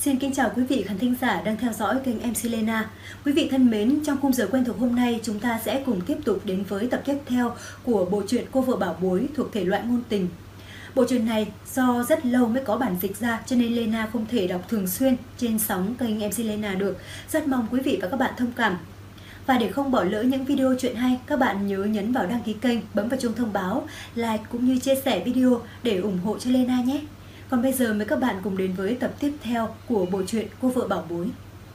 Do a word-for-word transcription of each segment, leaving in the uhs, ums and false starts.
Xin kính chào quý vị khán thính giả đang theo dõi kênh em xê Lena. Quý vị thân mến, trong khung giờ quen thuộc hôm nay, chúng ta sẽ cùng tiếp tục đến với tập tiếp theo của bộ truyện Cô vợ bảo bối thuộc thể loại ngôn tình. Bộ truyện này do rất lâu mới có bản dịch ra cho nên Lena không thể đọc thường xuyên trên sóng kênh em xê Lena được. Rất mong quý vị và các bạn thông cảm. Và để không bỏ lỡ những video truyện hay, các bạn nhớ nhấn vào đăng ký kênh, bấm vào chuông thông báo, like cũng như chia sẻ video để ủng hộ cho Lena nhé. Còn bây giờ mời các bạn cùng đến với tập tiếp theo của bộ truyện Cô vợ bảo bối.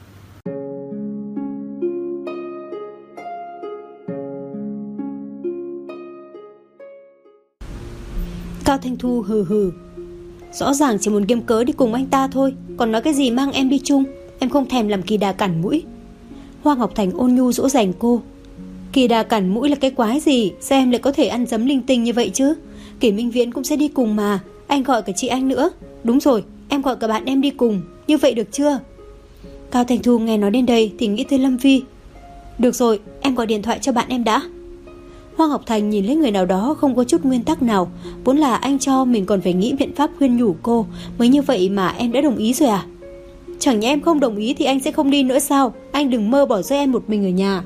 Cao Thanh Thu hừ hừ. Rõ ràng chỉ muốn kiếm cớ đi cùng anh ta thôi, còn nói cái gì mang em đi chung. Em không thèm làm kỳ đà cản mũi. Hoa Ngọc Thành ôn nhu dỗ dành cô. Kỳ đà cản mũi là cái quái gì? Sao em lại có thể ăn dấm linh tinh như vậy chứ? Kỷ Minh Viễn cũng sẽ đi cùng mà. Anh gọi cả chị anh nữa. Đúng rồi, em gọi cả bạn em đi cùng. Như vậy được chưa? Cao Thanh Thu nghe nói đến đây thì nghĩ tới Lâm Vi. Được rồi, em gọi điện thoại cho bạn em đã. Hoa Ngọc Thành nhìn lấy người nào đó không có chút nguyên tắc nào. Vốn là anh cho mình còn phải nghĩ biện pháp khuyên nhủ cô. Mới như vậy mà em đã đồng ý rồi à? Chẳng nhẽ em không đồng ý thì anh sẽ không đi nữa sao? Anh đừng mơ bỏ rơi em một mình ở nhà.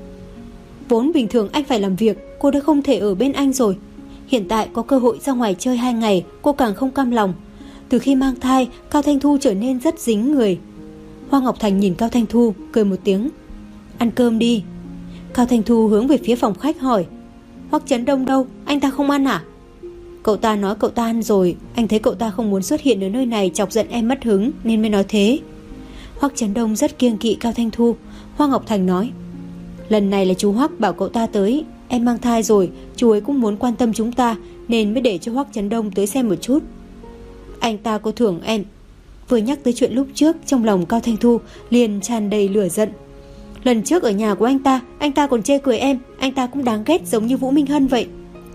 Vốn bình thường anh phải làm việc, cô đã không thể ở bên anh rồi. Hiện tại có cơ hội ra ngoài chơi hai ngày, cô càng không cam lòng. Từ khi mang thai, Cao Thanh Thu trở nên rất dính người. Hoa Ngọc Thành nhìn Cao Thanh Thu, cười một tiếng. Ăn cơm đi. Cao Thanh Thu hướng về phía phòng khách hỏi. Hoắc Chấn Đông đâu? Anh ta không ăn à? Cậu ta nói cậu ta ăn rồi. Anh thấy cậu ta không muốn xuất hiện ở nơi này chọc giận em mất hứng nên mới nói thế. Hoắc Chấn Đông rất kiêng kỵ Cao Thanh Thu. Hoa Ngọc Thành nói. Lần này là chú Hoắc bảo cậu ta tới. Em mang thai rồi, chú ấy cũng muốn quan tâm chúng ta nên mới để cho Hoắc Chấn Đông tới xem một chút. Anh ta có thưởng em. Vừa nhắc tới chuyện lúc trước, trong lòng Cao Thanh Thu liền tràn đầy lửa giận. Lần trước ở nhà của anh ta, anh ta còn chê cười em. Anh ta cũng đáng ghét giống như Vũ Minh Hân vậy.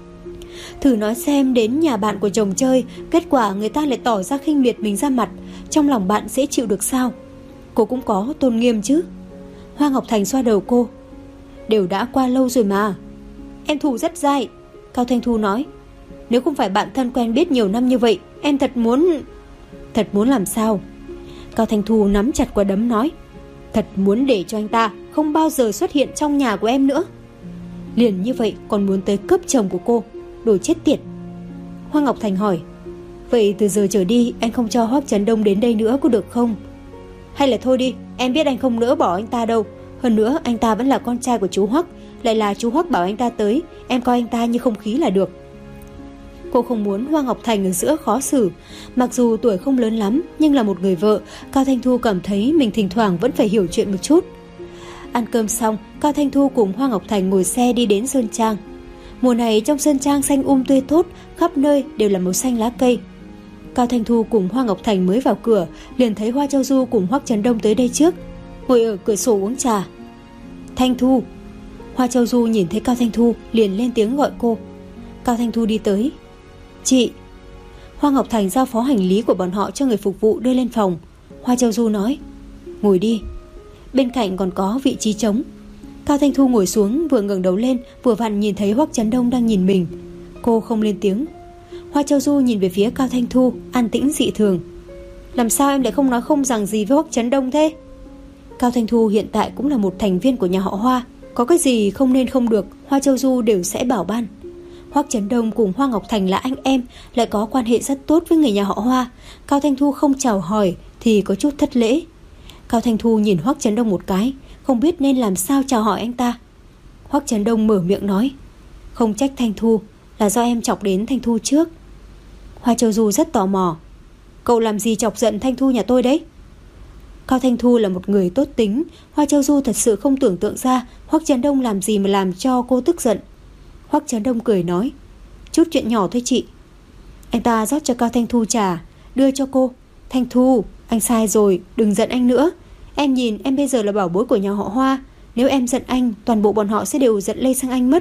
Thử nói xem, đến nhà bạn của chồng chơi, kết quả người ta lại tỏ ra khinh miệt mình ra mặt, trong lòng bạn sẽ chịu được sao? Cô cũng có tôn nghiêm chứ. Hoa Ngọc Thành xoa đầu cô. Đều đã qua lâu rồi mà. Em thù rất dai. Cao Thanh Thu nói. Nếu không phải bạn thân quen biết nhiều năm như vậy, em thật muốn... Thật muốn làm sao? Cao Thanh Thu nắm chặt quả đấm nói. Thật muốn để cho anh ta không bao giờ xuất hiện trong nhà của em nữa. Liền như vậy còn muốn tới cướp chồng của cô. Đồ chết tiệt. Hoa Ngọc Thành hỏi. Vậy từ giờ trở đi anh không cho Hoắc Chấn Đông đến đây nữa có được không? Hay là thôi đi, em biết anh không nỡ bỏ anh ta đâu. Hơn nữa anh ta vẫn là con trai của chú Hoắc. Lại là chú Hoắc bảo anh ta tới, em coi anh ta như không khí là được. Cô không muốn Hoa Ngọc Thành ở giữa khó xử. Mặc dù tuổi không lớn lắm, nhưng là một người vợ, Cao Thanh Thu cảm thấy mình thỉnh thoảng vẫn phải hiểu chuyện một chút. Ăn cơm xong, Cao Thanh Thu cùng Hoa Ngọc Thành ngồi xe đi đến Sơn Trang. Mùa này trong Sơn Trang xanh um tươi tốt, khắp nơi đều là màu xanh lá cây. Cao Thanh Thu cùng Hoa Ngọc Thành mới vào cửa, liền thấy Hoa Châu Du cùng Hoắc Chấn Đông tới đây trước, ngồi ở cửa sổ uống trà. Thanh Thu. Hoa Châu Du nhìn thấy Cao Thanh Thu liền lên tiếng gọi cô. Cao Thanh Thu đi tới. Chị. Hoa Ngọc Thành giao phó hành lý của bọn họ cho người phục vụ đưa lên phòng. Hoa Châu Du nói. Ngồi đi. Bên cạnh còn có vị trí trống. Cao Thanh Thu ngồi xuống, vừa ngẩng đầu lên, vừa vặn nhìn thấy Hoắc Chấn Đông đang nhìn mình. Cô không lên tiếng. Hoa Châu Du nhìn về phía Cao Thanh Thu, an tĩnh dị thường. Làm sao em lại không nói không rằng gì với Hoắc Chấn Đông thế? Cao Thanh Thu hiện tại cũng là một thành viên của nhà họ Hoa. Có cái gì không nên không được, Hoa Châu Du đều sẽ bảo ban. Hoắc Chấn Đông cùng Hoa Ngọc Thành là anh em, lại có quan hệ rất tốt với người nhà họ Hoa. Cao Thanh Thu không chào hỏi thì có chút thất lễ. Cao Thanh Thu nhìn Hoắc Chấn Đông một cái, không biết nên làm sao chào hỏi anh ta. Hoắc Chấn Đông mở miệng nói. Không trách Thanh Thu, là do em chọc đến Thanh Thu trước. Hoa Châu Du rất tò mò. Cậu làm gì chọc giận Thanh Thu nhà tôi đấy? Cao Thanh Thu là một người tốt tính. Hoa Châu Du thật sự không tưởng tượng ra Hoắc Chấn Đông làm gì mà làm cho cô tức giận. Hoắc Chấn Đông cười nói. Chút chuyện nhỏ thôi chị. Anh ta rót cho Cao Thanh Thu trà, đưa cho cô. Thanh Thu, anh sai rồi, đừng giận anh nữa. Em nhìn em bây giờ là bảo bối của nhà họ Hoa. Nếu em giận anh, toàn bộ bọn họ sẽ đều giận lây sang anh mất.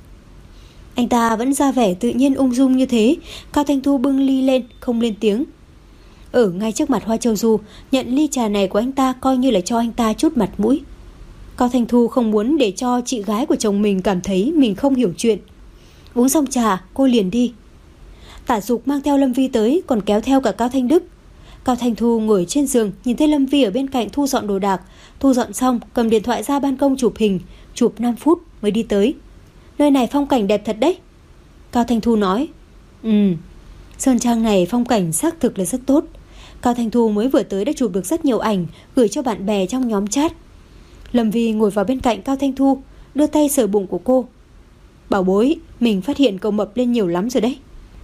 Anh ta vẫn ra vẻ tự nhiên ung dung như thế. Cao Thanh Thu bưng ly lên, không lên tiếng. Ở ngay trước mặt Hoa Châu Du, nhận ly trà này của anh ta coi như là cho anh ta chút mặt mũi. Cao Thanh Thu không muốn để cho chị gái của chồng mình cảm thấy mình không hiểu chuyện. Uống xong trà, cô liền đi. Tả Dục mang theo Lâm Vi tới, còn kéo theo cả Cao Thanh Đức. Cao Thanh Thu ngồi trên giường, nhìn thấy Lâm Vi ở bên cạnh thu dọn đồ đạc. Thu dọn xong, cầm điện thoại ra ban công chụp hình, chụp năm phút mới đi tới. Nơi này phong cảnh đẹp thật đấy. Cao Thanh Thu nói. Ừ, sơn trang này phong cảnh xác thực là rất tốt. Cao Thanh Thu mới vừa tới đã chụp được rất nhiều ảnh, gửi cho bạn bè trong nhóm chat. Lâm Vi ngồi vào bên cạnh Cao Thanh Thu, đưa tay sờ bụng của cô. Bảo bối, mình phát hiện cậu mập lên nhiều lắm rồi đấy.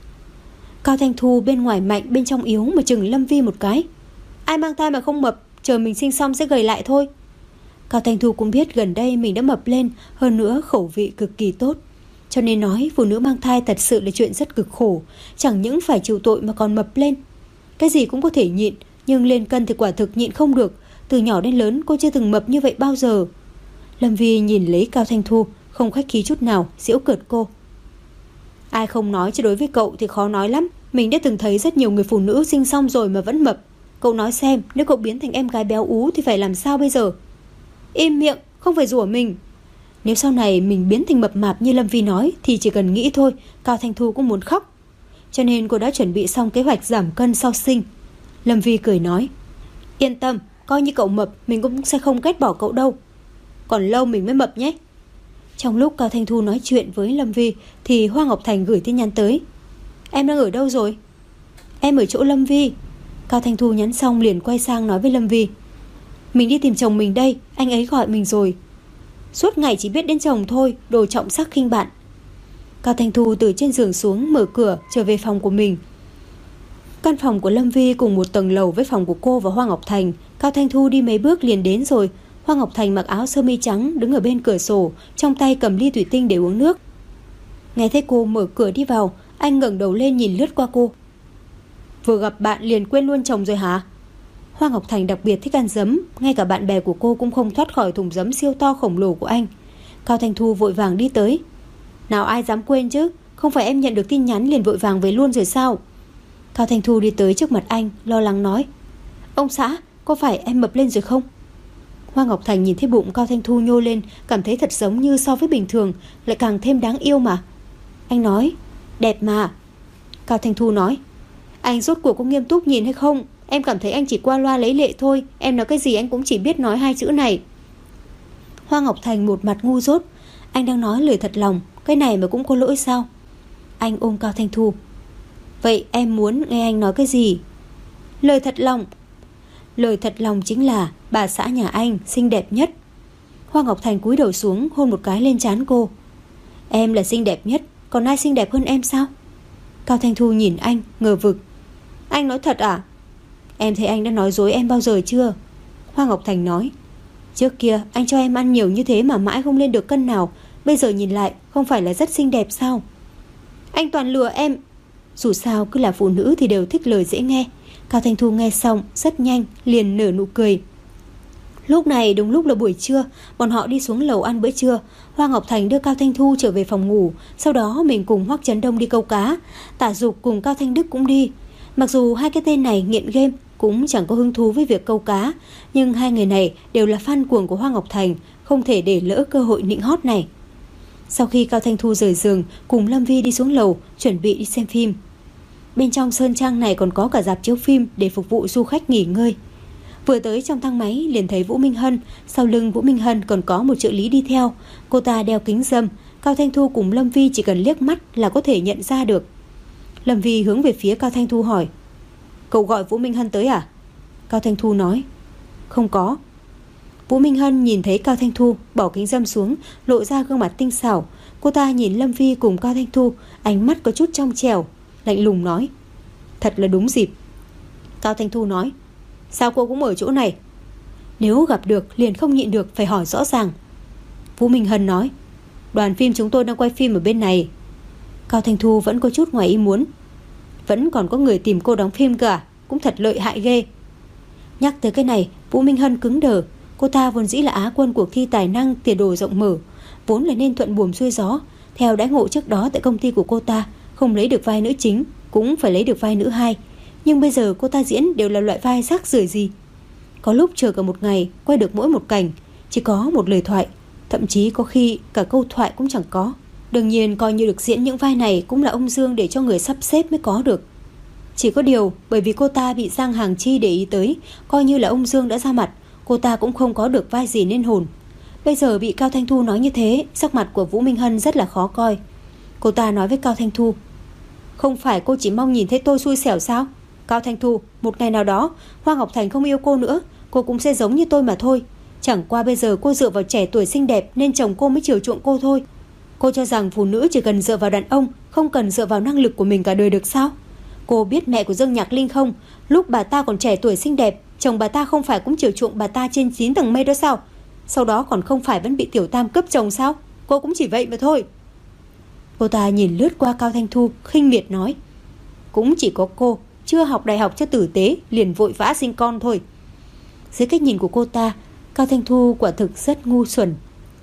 Cao Thanh Thu bên ngoài mạnh bên trong yếu mà chừng Lâm Vi một cái. Ai mang thai mà không mập, chờ mình sinh xong sẽ gầy lại thôi. Cao Thanh Thu cũng biết gần đây mình đã mập lên, hơn nữa khẩu vị cực kỳ tốt. Cho nên nói phụ nữ mang thai thật sự là chuyện rất cực khổ, chẳng những phải chịu tội mà còn mập lên. Cái gì cũng có thể nhịn, nhưng lên cân thì quả thực nhịn không được. Từ nhỏ đến lớn cô chưa từng mập như vậy bao giờ. Lâm Vi nhìn lấy Cao Thanh Thu, không khách khí chút nào, giễu cợt cô. Ai không nói chứ đối với cậu thì khó nói lắm. Mình đã từng thấy rất nhiều người phụ nữ sinh xong rồi mà vẫn mập. Cậu nói xem, nếu cậu biến thành em gái béo ú thì phải làm sao bây giờ? Im miệng, không phải rủa mình. Nếu sau này mình biến thành mập mạp như Lâm Vi nói thì chỉ cần nghĩ thôi, Cao Thanh Thu cũng muốn khóc. Cho nên cô đã chuẩn bị xong kế hoạch giảm cân sau sinh. Lâm Vi cười nói. Yên tâm, coi như cậu mập mình cũng sẽ không ghét bỏ cậu đâu. Còn lâu mình mới mập nhé. Trong lúc Cao Thanh Thu nói chuyện với Lâm Vi thì Hoa Ngọc Thành gửi tin nhắn tới. Em đang ở đâu rồi? Em ở chỗ Lâm Vi. Cao Thanh Thu nhắn xong liền quay sang nói với Lâm Vi. Mình đi tìm chồng mình đây, anh ấy gọi mình rồi. Suốt ngày chỉ biết đến chồng thôi, đồ trọng sắc khinh bạn. Cao Thanh Thu từ trên giường xuống, mở cửa trở về phòng của mình. Căn phòng của Lâm Vi cùng một tầng lầu với phòng của cô và Hoa Ngọc Thành. Cao Thanh Thu đi mấy bước liền đến rồi. Hoa Ngọc Thành mặc áo sơ mi trắng, đứng ở bên cửa sổ, trong tay cầm ly thủy tinh để uống nước. Nghe thấy cô mở cửa đi vào, anh ngẩng đầu lên nhìn lướt qua cô. Vừa gặp bạn liền quên luôn chồng rồi hả? Hoa Ngọc Thành đặc biệt thích ăn giấm, ngay cả bạn bè của cô cũng không thoát khỏi thùng giấm siêu to khổng lồ của anh. Cao Thanh Thu vội vàng đi tới. Nào ai dám quên chứ, không phải em nhận được tin nhắn liền vội vàng về luôn rồi sao? Cao Thanh Thu đi tới trước mặt anh, lo lắng nói. Ông xã, có phải em mập lên rồi không? Hoa Ngọc Thành nhìn thấy bụng Cao Thanh Thu nhô lên, cảm thấy thật giống như so với bình thường, lại càng thêm đáng yêu mà. Anh nói, đẹp mà. Cao Thanh Thu nói, anh rốt cuộc có nghiêm túc nhìn hay không? Em cảm thấy anh chỉ qua loa lấy lệ thôi. Em nói cái gì anh cũng chỉ biết nói hai chữ này. Hoa Ngọc Thành một mặt ngu dốt. Anh đang nói lời thật lòng, cái này mà cũng có lỗi sao? Anh ôm Cao Thanh Thu. Vậy em muốn nghe anh nói cái gì? Lời thật lòng. Lời thật lòng chính là bà xã nhà anh xinh đẹp nhất. Hoa Ngọc Thành cúi đầu xuống hôn một cái lên trán cô. Em là xinh đẹp nhất, còn ai xinh đẹp hơn em sao? Cao Thanh Thu nhìn anh ngờ vực. Anh nói thật à? Em thấy anh đã nói dối em bao giờ chưa? Hoa Ngọc Thành nói. Trước kia anh cho em ăn nhiều như thế mà mãi không lên được cân nào. Bây giờ nhìn lại không phải là rất xinh đẹp sao? Anh toàn lừa em. Dù sao cứ là phụ nữ thì đều thích lời dễ nghe. Cao Thanh Thu nghe xong rất nhanh liền nở nụ cười. Lúc này đúng lúc là buổi trưa, bọn họ đi xuống lầu ăn bữa trưa. Hoa Ngọc Thành đưa Cao Thanh Thu trở về phòng ngủ. Sau đó mình cùng Hoắc Trấn Đông đi câu cá. Tả Dục cùng Cao Thanh Đức cũng đi. Mặc dù hai cái tên này nghiện game, cũng chẳng có hứng thú với việc câu cá, nhưng hai người này đều là fan cuồng của Hoa Ngọc Thành, không thể để lỡ cơ hội nịnh hót này. Sau khi Cao Thanh Thu rời giường, cùng Lâm Vi đi xuống lầu chuẩn bị đi xem phim. Bên trong sơn trang này còn có cả rạp chiếu phim để phục vụ du khách nghỉ ngơi. Vừa tới trong thang máy liền thấy Vũ Minh Hân. Sau lưng Vũ Minh Hân còn có một trợ lý đi theo. Cô ta đeo kính râm. Cao Thanh Thu cùng Lâm Vi chỉ cần liếc mắt là có thể nhận ra được. Lâm Vi hướng về phía Cao Thanh Thu hỏi, cậu gọi Vũ Minh Hân tới à? Cao Thanh Thu nói, không có. Vũ Minh Hân nhìn thấy Cao Thanh Thu bỏ kính râm xuống, lộ ra gương mặt tinh xảo. Cô ta nhìn Lâm Vi cùng Cao Thanh Thu, ánh mắt có chút trong trẻo, lạnh lùng nói, thật là đúng dịp. Cao Thanh Thu nói, sao cô cũng ở chỗ này? Nếu gặp được liền không nhịn được phải hỏi rõ ràng. Vũ Minh Hân nói, đoàn phim chúng tôi đang quay phim ở bên này. Cao Thanh Thu vẫn có chút ngoài ý muốn. Vẫn còn có người tìm cô đóng phim cả, cũng thật lợi hại ghê. Nhắc tới cái này, Vũ Minh Hân cứng đờ. Cô ta vốn dĩ là Á quân cuộc thi tài năng tiền đồ rộng mở, vốn là nên thuận buồm xuôi gió. Theo đãi ngộ trước đó tại công ty của cô ta, không lấy được vai nữ chính cũng phải lấy được vai nữ hai. Nhưng bây giờ cô ta diễn đều là loại vai rác rưởi gì. Có lúc chờ cả một ngày quay được mỗi một cảnh, chỉ có một lời thoại, thậm chí có khi cả câu thoại cũng chẳng có. Đương nhiên coi như được diễn những vai này cũng là ông Dương để cho người sắp xếp mới có được. Chỉ có điều bởi vì cô ta bị Giang Hàng Chi để ý tới, coi như là ông Dương đã ra mặt, cô ta cũng không có được vai gì nên hồn. Bây giờ bị Cao Thanh Thu nói như thế, sắc mặt của Vũ Minh Hân rất là khó coi. Cô ta nói với Cao Thanh Thu: "Không phải cô chỉ mong nhìn thấy tôi xui xẻo sao? Cao Thanh Thu, một ngày nào đó Hoa Ngọc Thành không yêu cô nữa, cô cũng sẽ giống như tôi mà thôi. Chẳng qua bây giờ cô dựa vào trẻ tuổi xinh đẹp nên chồng cô mới chiều chuộng cô thôi. Cô cho rằng phụ nữ chỉ cần dựa vào đàn ông, không cần dựa vào năng lực của mình cả đời được sao? Cô biết mẹ của Dương Nhạc Linh không? Lúc bà ta còn trẻ tuổi xinh đẹp, chồng bà ta không phải cũng chiều chuộng bà ta trên chín tầng mây đó sao? Sau đó còn không phải vẫn bị Tiểu Tam cướp chồng sao? Cô cũng chỉ vậy mà thôi." Cô ta nhìn lướt qua Cao Thanh Thu, khinh miệt nói: "Cũng chỉ có cô chưa học đại học cho tử tế liền vội vã sinh con thôi." Dưới cách nhìn của cô ta, Cao Thanh Thu quả thực rất ngu xuẩn.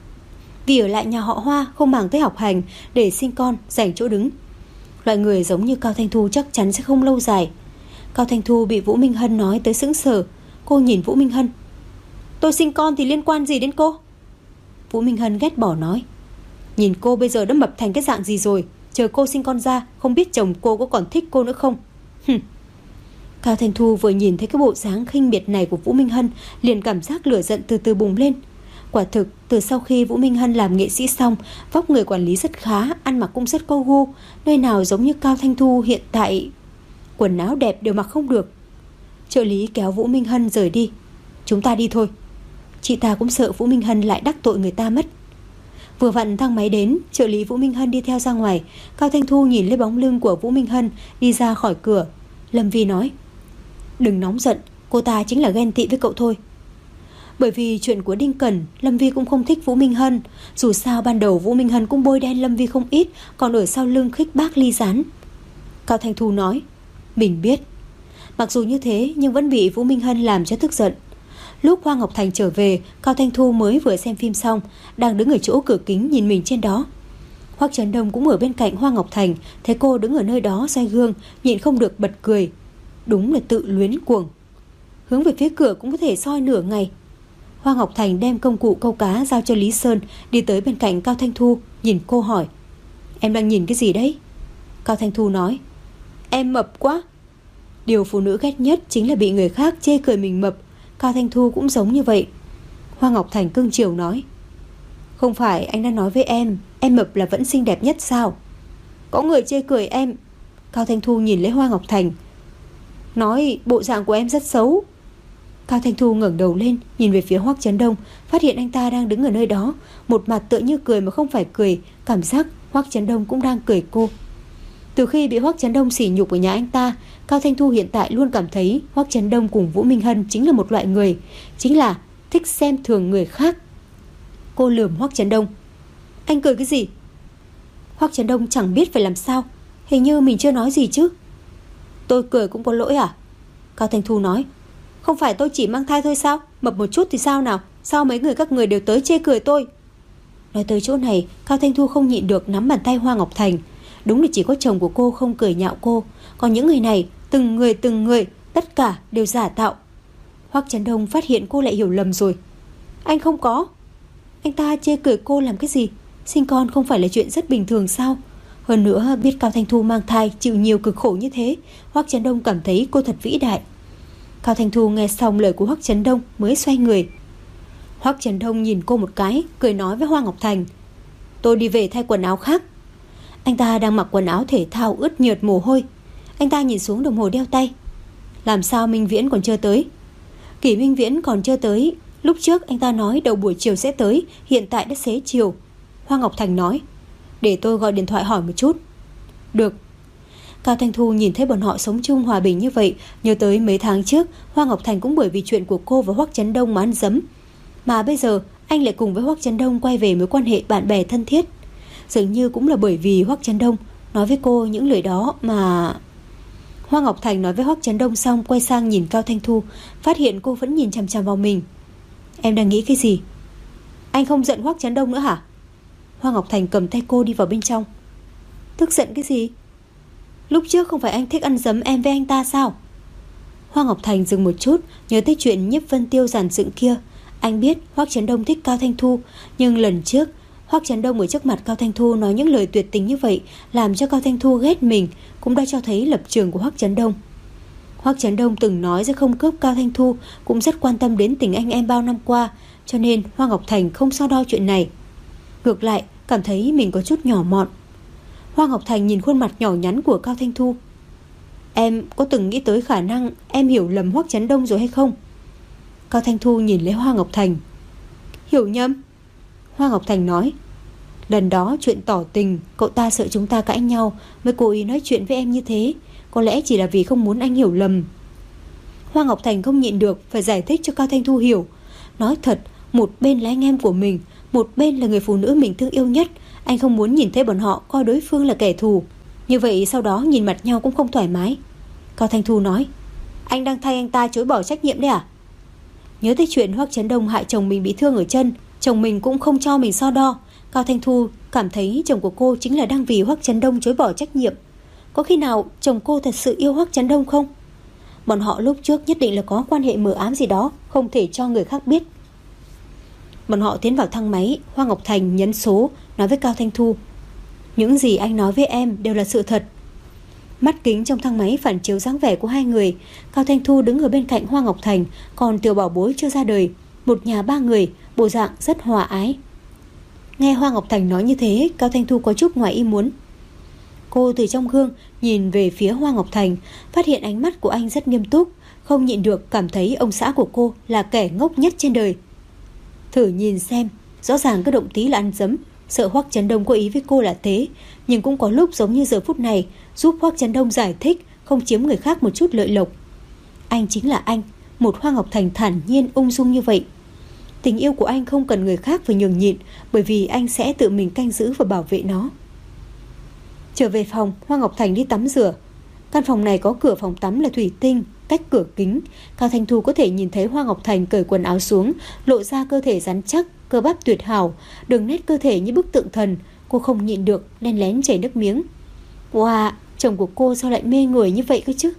Vì ở lại nhà họ Hoa không màng tới học hành để sinh con giành chỗ đứng. Loại người giống như Cao Thanh Thu chắc chắn sẽ không lâu dài. Cao Thanh Thu bị Vũ Minh Hân nói tới sững sờ. Cô nhìn Vũ Minh Hân: "Tôi sinh con thì liên quan gì đến cô?" Vũ Minh Hân ghét bỏ nói: "Nhìn cô bây giờ đã mập thành cái dạng gì rồi, chờ cô sinh con ra không biết chồng cô có còn thích cô nữa không." Hừm. Cao Thanh Thu vừa nhìn thấy cái bộ dáng khinh miệt này của Vũ Minh Hân liền cảm giác lửa giận từ từ bùng lên. Quả thực từ sau khi Vũ Minh Hân làm nghệ sĩ xong, vóc người quản lý rất khá, ăn mặc cũng rất có gu, nơi nào giống như Cao Thanh Thu hiện tại. Quần áo đẹp đều mặc không được. Trợ lý kéo Vũ Minh Hân rời đi: "Chúng ta đi thôi." Chị ta cũng sợ Vũ Minh Hân lại đắc tội người ta mất. Vừa vặn thang máy đến, trợ lý Vũ Minh Hân đi theo ra ngoài. Cao Thanh Thu nhìn lên bóng lưng của Vũ Minh Hân đi ra khỏi cửa. Lâm Vi nói: "Đừng nóng giận, cô ta chính là ghen tị với cậu thôi." Bởi vì chuyện của Đinh Cẩn, Lâm Vi cũng không thích Vũ Minh Hân. Dù sao ban đầu Vũ Minh Hân cũng bôi đen Lâm Vi không ít, còn ở sau lưng khích bác ly gián. Cao Thanh Thu nói: "Mình biết." Mặc dù như thế nhưng vẫn bị Vũ Minh Hân làm cho tức giận. Lúc Hoa Ngọc Thành trở về, Cao Thanh Thu mới vừa xem phim xong, đang đứng ở chỗ cửa kính nhìn mình trên đó. Hoắc Chấn Đông cũng ở bên cạnh Hoa Ngọc Thành, thấy cô đứng ở nơi đó soi gương, nhịn không được bật cười. Đúng là tự luyến cuồng. Hướng về phía cửa cũng có thể soi nửa ngày. Hoa Ngọc Thành đem công cụ câu cá giao cho Lý Sơn, đi tới bên cạnh Cao Thanh Thu, nhìn cô hỏi: "Em đang nhìn cái gì đấy?" Cao Thanh Thu nói: "Em mập quá." Điều phụ nữ ghét nhất chính là bị người khác chê cười mình mập. Cao Thanh Thu cũng giống như vậy. Hoa Ngọc Thành cưng chiều nói: "Không phải anh đang nói với em, em mập là vẫn xinh đẹp nhất sao?" "Có người chê cười em." Cao Thanh Thu nhìn lấy Hoa Ngọc Thành, nói: "Bộ dạng của em rất xấu." Cao Thanh Thu ngẩng đầu lên, nhìn về phía Hoắc Chấn Đông, phát hiện anh ta đang đứng ở nơi đó, một mặt tựa như cười mà không phải cười, cảm giác Hoắc Chấn Đông cũng đang cười cô. Từ khi bị Hoắc Chấn Đông sỉ nhục ở nhà anh ta, Cao Thanh Thu hiện tại luôn cảm thấy Hoắc Chấn Đông cùng Vũ Minh Hân chính là một loại người, chính là thích xem thường người khác. Cô lườm Hoắc Chấn Đông: "Anh cười cái gì?" Hoắc Chấn Đông chẳng biết phải làm sao, hình như mình chưa nói gì chứ. "Tôi cười cũng có lỗi à?" Cao Thanh Thu nói: "Không phải tôi chỉ mang thai thôi sao? Mập một chút thì sao nào? Sao mấy người các người đều tới chê cười tôi?" Nói tới chỗ này, Cao Thanh Thu không nhịn được nắm bàn tay Hoa Ngọc Thành. Đúng là chỉ có chồng của cô không cười nhạo cô, còn những người này, từng người từng người, tất cả đều giả tạo. Hoắc Chấn Đông phát hiện cô lại hiểu lầm rồi. Anh không có. Anh ta chê cười cô làm cái gì? Sinh con không phải là chuyện rất bình thường sao? Hơn nữa biết Cao Thanh Thu mang thai chịu nhiều cực khổ như thế, Hoắc Chấn Đông cảm thấy cô thật vĩ đại. Cao Thanh Thu nghe xong lời của Hoắc Chấn Đông mới xoay người. Hoắc Chấn Đông nhìn cô một cái, cười nói với Hoa Ngọc Thành: "Tôi đi về thay quần áo khác." Anh ta đang mặc quần áo thể thao ướt nhợt mồ hôi. Anh ta nhìn xuống đồng hồ đeo tay: "Làm sao Minh Viễn còn chưa tới?" Kỷ Minh Viễn còn chưa tới. Lúc trước anh ta nói đầu buổi chiều sẽ tới, hiện tại đã xế chiều. Hoa Ngọc Thành nói: "Để tôi gọi điện thoại hỏi một chút." "Được." Cao Thanh Thu nhìn thấy bọn họ sống chung hòa bình như vậy, nhớ tới mấy tháng trước Hoa Ngọc Thành cũng bởi vì chuyện của cô và Hoắc Chấn Đông mà ăn dấm. Mà bây giờ anh lại cùng với Hoắc Chấn Đông quay về mối quan hệ bạn bè thân thiết. Dường như cũng là bởi vì Hoắc Chấn Đông nói với cô những lời đó mà... Hoa Ngọc Thành nói với Hoắc Chấn Đông xong, quay sang nhìn Cao Thanh Thu, phát hiện cô vẫn nhìn chằm chằm vào mình. "Em đang nghĩ cái gì? Anh không giận Hoắc Chấn Đông nữa hả?" Hoa Ngọc Thành cầm tay cô đi vào bên trong. "Tức giận cái gì? Lúc trước không phải anh thích ăn dấm em với anh ta sao?" Hoa Ngọc Thành dừng một chút, nhớ tới chuyện Nhiếp Vân Tiêu giản dựng kia. Anh biết Hoắc Chấn Đông thích Cao Thanh Thu, nhưng lần trước Hoắc Chấn Đông ở trước mặt Cao Thanh Thu nói những lời tuyệt tình như vậy, làm cho Cao Thanh Thu ghét mình, cũng đã cho thấy lập trường của Hoắc Chấn Đông. Hoắc Chấn Đông từng nói sẽ không cướp Cao Thanh Thu, cũng rất quan tâm đến tình anh em bao năm qua, cho nên Hoa Ngọc Thành không so đo chuyện này. Ngược lại, cảm thấy mình có chút nhỏ mọn. Hoa Ngọc Thành nhìn khuôn mặt nhỏ nhắn của Cao Thanh Thu. Em có từng nghĩ tới khả năng em hiểu lầm Hoắc Chấn Đông rồi hay không? Cao Thanh Thu nhìn lấy Hoa Ngọc Thành. Hiểu nhầm? Hoa Ngọc Thành nói, lần đó chuyện tỏ tình, cậu ta sợ chúng ta cãi nhau mới cố ý nói chuyện với em như thế. Có lẽ chỉ là vì không muốn anh hiểu lầm. Hoa Ngọc Thành không nhịn được phải giải thích cho Cao Thanh Thu hiểu. Nói thật, một bên là anh em của mình, một bên là người phụ nữ mình thương yêu nhất. Anh không muốn nhìn thấy bọn họ coi đối phương là kẻ thù. Như vậy sau đó nhìn mặt nhau cũng không thoải mái. Cao Thanh Thu nói, anh đang thay anh ta chối bỏ trách nhiệm đấy à? Nhớ tới chuyện Hoắc Chấn Đông hại chồng mình bị thương ở chân, chồng mình cũng không cho mình so đo. Cao Thanh Thu cảm thấy chồng của cô chính là đang vì Hoắc Chấn Đông chối bỏ trách nhiệm. Có khi nào chồng cô thật sự yêu Hoắc Chấn Đông không? Bọn họ lúc trước nhất định là có quan hệ mờ ám gì đó, không thể cho người khác biết. Bọn họ tiến vào thang máy. Hoa Ngọc Thành nhấn số, nói với Cao Thanh Thu, những gì anh nói với em đều là sự thật. Mắt kính trong thang máy phản chiếu dáng vẻ của hai người. Cao Thanh Thu đứng ở bên cạnh Hoa Ngọc Thành, còn Tiểu Bảo Bối chưa ra đời. Một nhà ba người, bộ dạng rất hòa ái. Nghe Hoa Ngọc Thành nói như thế, Cao Thanh Thu có chút ngoài ý muốn. Cô từ trong gương nhìn về phía Hoa Ngọc Thành, phát hiện ánh mắt của anh rất nghiêm túc, không nhịn được cảm thấy ông xã của cô là kẻ ngốc nhất trên đời. Thử nhìn xem, rõ ràng cái động tí là ăn dấm, sợ Hoắc Chấn Đông có ý với cô là thế, nhưng cũng có lúc giống như giờ phút này, giúp Hoắc Chấn Đông giải thích, không chiếm người khác một chút lợi lộc. Anh chính là anh, một Hoa Ngọc Thành thản nhiên ung dung như vậy. Tình yêu của anh không cần người khác phải nhường nhịn, bởi vì anh sẽ tự mình canh giữ và bảo vệ nó. Trở về phòng, Hoa Ngọc Thành đi tắm rửa. Căn phòng này có cửa phòng tắm là thủy tinh, cách cửa kính. Cao Thanh Thu có thể nhìn thấy Hoa Ngọc Thành cởi quần áo xuống, lộ ra cơ thể rắn chắc, cơ bắp tuyệt hảo, đường nét cơ thể như bức tượng thần. Cô không nhịn được, len lén chảy nước miếng. Wow, chồng của cô sao lại mê người như vậy cơ chứ?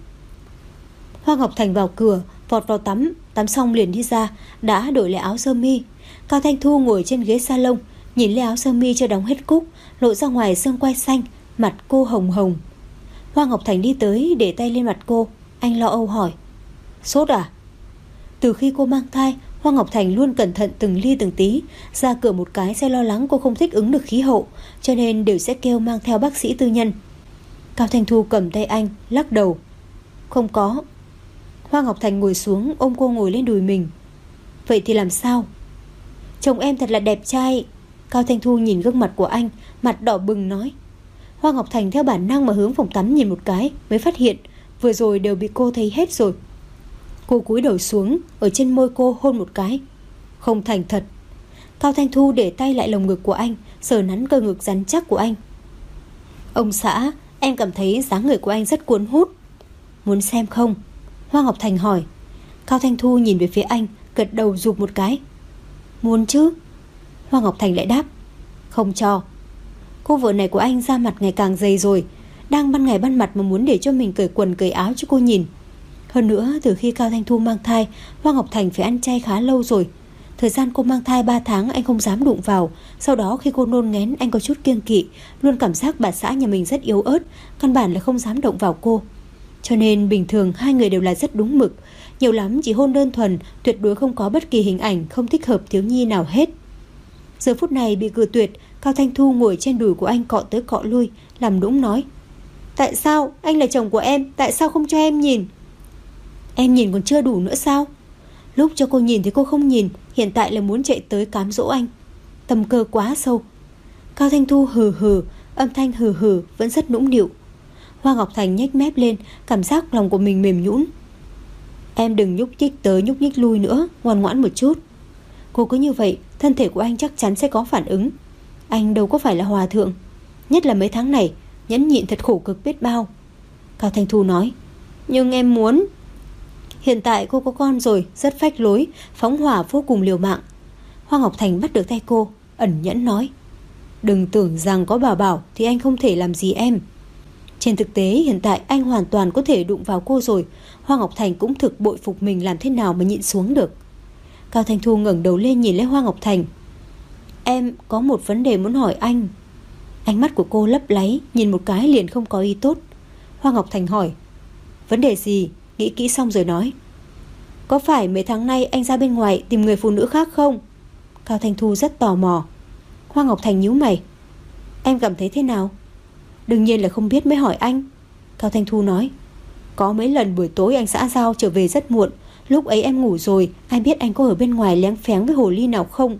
Hoa Ngọc Thành vào cửa, vọt vào tắm, tắm xong liền đi ra, đã đổi lại áo sơ mi. Cao Thanh Thu ngồi trên ghế salon, nhìn lấy áo sơ mi chưa đóng hết cúc, lộ ra ngoài xương quai xanh, mặt cô hồng hồng. Hoa Ngọc Thành đi tới để tay lên mặt cô. Anh lo âu hỏi, sốt à? Từ khi cô mang thai, Hoa Ngọc Thành luôn cẩn thận từng ly từng tí. Ra cửa một cái sẽ lo lắng cô không thích ứng được khí hậu, cho nên đều sẽ kêu mang theo bác sĩ tư nhân. Cao Thanh Thu cầm tay anh, lắc đầu, không có. Hoa Ngọc Thành ngồi xuống, ôm cô ngồi lên đùi mình. Vậy thì làm sao? Chồng em thật là đẹp trai. Cao Thanh Thu nhìn gương mặt của anh, mặt đỏ bừng nói. Hoa Ngọc Thành theo bản năng mà hướng phòng tắm nhìn một cái, mới phát hiện vừa rồi đều bị cô thấy hết rồi. Cô cúi đầu xuống, ở trên môi cô hôn một cái. Không thành thật. Cao Thanh Thu để tay lại lồng ngực của anh, sờ nắn cơ ngực rắn chắc của anh. Ông xã, em cảm thấy dáng người của anh rất cuốn hút. Muốn xem không? Hoa Ngọc Thành hỏi. Cao Thanh Thu nhìn về phía anh, gật đầu rụp một cái. Muốn chứ? Hoa Ngọc Thành lại đáp. Không cho. Cô vợ này của anh da mặt ngày càng dày rồi, đang ban ngày ban mặt mà muốn để cho mình cởi quần cởi áo cho cô nhìn. Hơn nữa, từ khi Cao Thanh Thu mang thai, Hoa Ngọc Thành phải ăn chay khá lâu rồi. Thời gian cô mang thai ba tháng anh không dám đụng vào. Sau đó khi cô nôn ngén anh có chút kiêng kỵ, luôn cảm giác bà xã nhà mình rất yếu ớt, căn bản là không dám động vào cô. Cho nên bình thường hai người đều là rất đúng mực, nhiều lắm chỉ hôn đơn thuần, tuyệt đối không có bất kỳ hình ảnh không thích hợp thiếu nhi nào hết. Giờ phút này bị cự tuyệt, Cao Thanh Thu ngồi trên đùi của anh cọ tới cọ lui, làm nũng nói. Tại sao? Anh là chồng của em, tại sao không cho em nhìn? Em nhìn còn chưa đủ nữa sao? Lúc cho cô nhìn thì cô không nhìn, hiện tại là muốn chạy tới cám dỗ anh. Tâm cơ quá sâu. Cao Thanh Thu hừ hừ, âm thanh hừ hừ vẫn rất nũng nịu. Hoa Ngọc Thành nhếch mép lên, cảm giác lòng của mình mềm nhũn. Em đừng nhúc nhích tới nhúc nhích lui nữa, ngoan ngoãn một chút. Cô cứ như vậy, thân thể của anh chắc chắn sẽ có phản ứng. Anh đâu có phải là hòa thượng. Nhất là mấy tháng này, nhẫn nhịn thật khổ cực biết bao. Cao Thanh Thu nói. Nhưng em muốn. Hiện tại cô có con rồi, rất phách lối, phóng hỏa vô cùng liều mạng. Hoa Ngọc Thành bắt được tay cô, ẩn nhẫn nói. Đừng tưởng rằng có bảo bảo thì anh không thể làm gì em. Trên thực tế hiện tại anh hoàn toàn có thể đụng vào cô rồi. Hoa Ngọc Thành cũng thực bội phục mình làm thế nào mà nhịn xuống được. Cao Thanh Thu ngẩng đầu lên nhìn lấy Hoa Ngọc Thành. Em có một vấn đề muốn hỏi anh. Ánh mắt của cô lấp láy, nhìn một cái liền không có ý tốt. Hoa Ngọc Thành hỏi. Vấn đề gì? nghĩ kỹ xong rồi nói: Có phải mấy tháng nay anh ra bên ngoài tìm người phụ nữ khác không? Cao Thanh Thu rất tò mò. Hoa Ngọc Thành nhíu mày: Em cảm thấy thế nào? Đương nhiên là không biết mới hỏi anh. Cao Thanh Thu nói: Có mấy lần buổi tối anh xã giao trở về rất muộn. Lúc ấy em ngủ rồi, ai biết anh có ở bên ngoài léng phéng với hồ ly nào không?